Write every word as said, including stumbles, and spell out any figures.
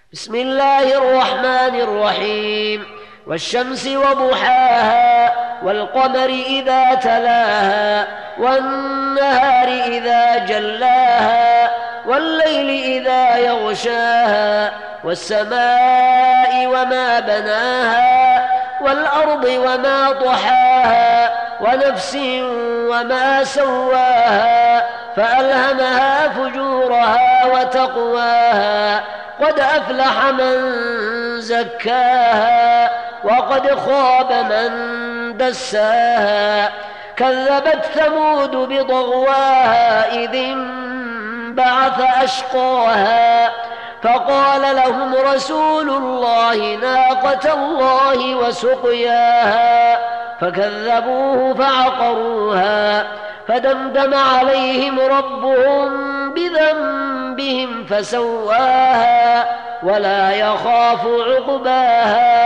بسم الله الرحمن الرحيم. والشمس وضحاها والقمر إذا تلاها والنهار إذا جلاها والليل إذا يغشاها والسماء وما بناها والأرض وما طحاها ونفس وما سواها فألهمها فجورها وتقواها قد أفلح من زكاها وقد خاب من دساها كذبت ثمود بطغواها إذ انبعث أشقاها فقال لهم رسول الله ناقة الله وسقياها فكذبوه فعقروها فدمدم عليهم ربهم بذنبهم فسواها ولا يخاف عقباها